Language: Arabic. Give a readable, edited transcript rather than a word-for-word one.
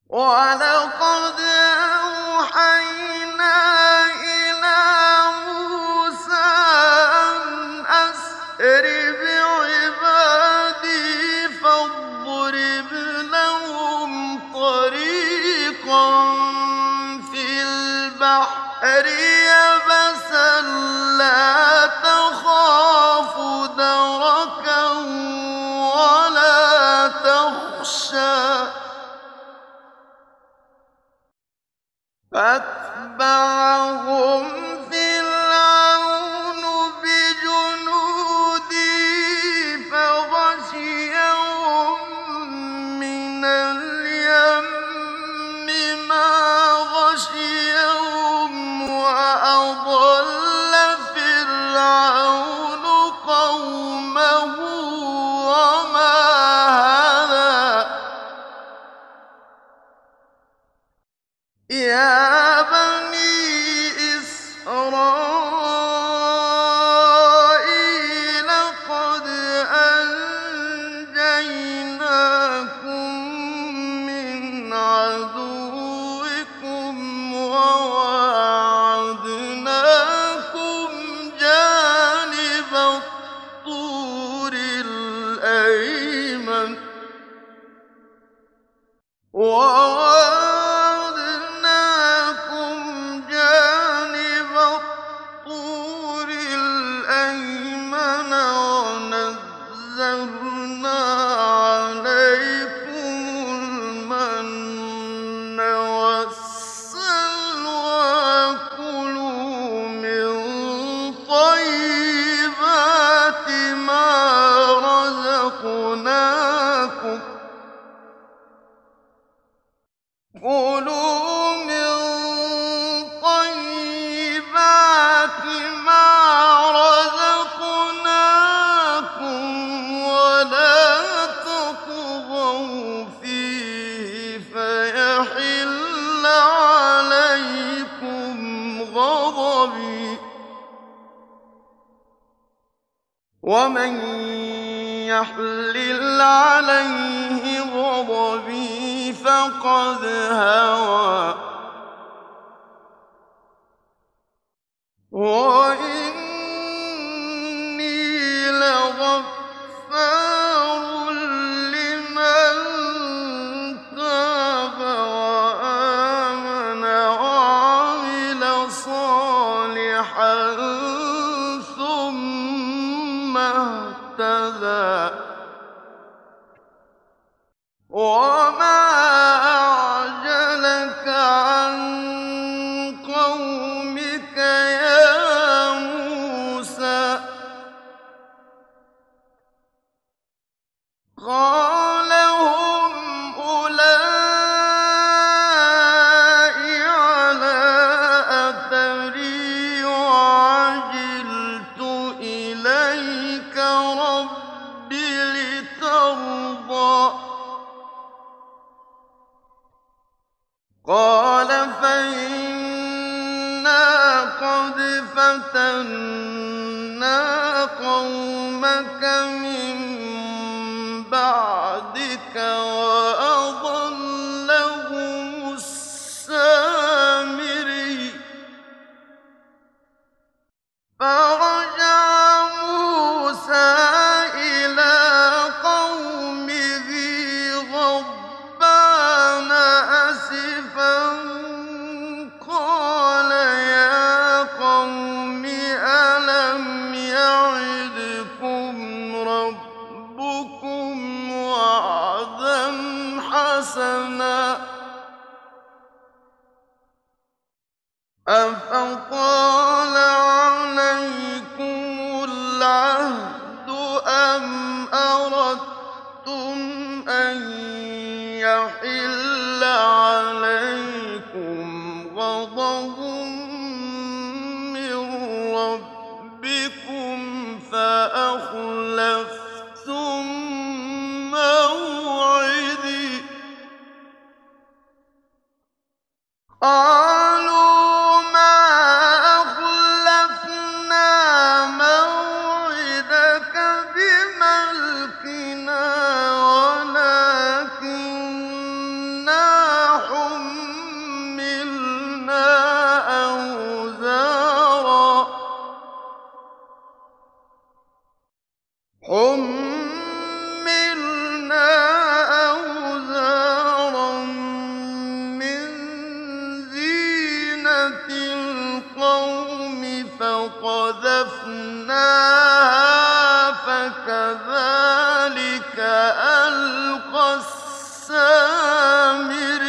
وَلَقَدْ أَوْحَيْنَا إِلَىٰ مُوسَىٰ أَنْ أَسْرِ بِعِبَادِي فاضْرِبْ لَهُمْ طَرِيقًا فِي الْبَحْرِ يَبَسًا لَّا تَخَافُ دَرَكًا وَلَا تَخْشَىٰ فَأَتْبَعَهُمْ فِرْعَوْنُ بِجُنُودِهِ فَغَشِيَهُم مِّنَ الْيَمِّ مَا غَشِيَهُمْ وَأَضَلَّ فِرْعَوْنُ قَوْمَهُ وَمَا هَدَىٰ يَا بَنِي إِسْرَائِيلَ قَدْ أَنجَيْنَاكُم مِّنْ عَدُوِّكُمْ وَوَاعَدْنَاكُمْ جَانِبَ الطُّورِ الْأَيْمَنَ وَنَزَّلْنَا عَلَيْكُمُ الْمَنَّ وَالسَّلْوَىٰ ۖ كُلُوا مِن طَيِّبَاتِ مَا رَزَقْنَاكُمْ وَلَا تَطْغَوْا فِيهِ فَيَحِلَّ عَلَيْكُمْ غَضَبِي ۖ وَمَن يَحْلِلْ عَلَيْهِ غَضَبِي فَقَدْ هَوَىٰ وَإِنِّي لَغَفَّارٌ لِّمَن تَابَ وَآمَنَ وَعَمِلَ صَالِحًا ثُمَّ اهْتَدَىٰ وَمَا أَعْجَلَكَ عَن قَوْمِكَ يَا مُوسَىٰ قَالَ هُمْ أُولَاءِ عَلَىٰ أَثَرِي وَعَجِلْتُ إِلَيْكَ رَبِّ لِتَرْضَىٰ قَالَ فَإِنَّا قَدْ فَتَنَّا قَوْمَكَ مِن بَعْدِكَ وَأَضَلَّهُمُ السَّامِرِيُّ فَرَجَعَ مُوسَىٰ إِلَىٰ قَوْمِهِ غَضْبَانَ أَسِفًا قَالَ يَا قَوْمِ أَلَمْ يَعِدْكُمْ رَبُّكُمْ وَعْدًا حَسَنًا ۚ أَفَطَالَ عَلَيْكُمُ الْعَهْدُ أَمْ أَرَدتُّمْ أَن يَحِلَّ عَلَيْكُمْ غَضَبٌ مِّن رَّبِّكُمْ فَأَخْلَفْتُم مَّوْعِدِي قَالُوا مَا أَخْلَفْنَا مَوْعِدَكَ بِمَلْكِنَا وَلَٰكِنَّا حُمِّلْنَا أَوْزَارًا مِّن زِينَةِ الْقَوْمِ فَقَذَفْنَاهَا فَكَذَٰلِكَ أَلْقَى السَّامِرِيُّ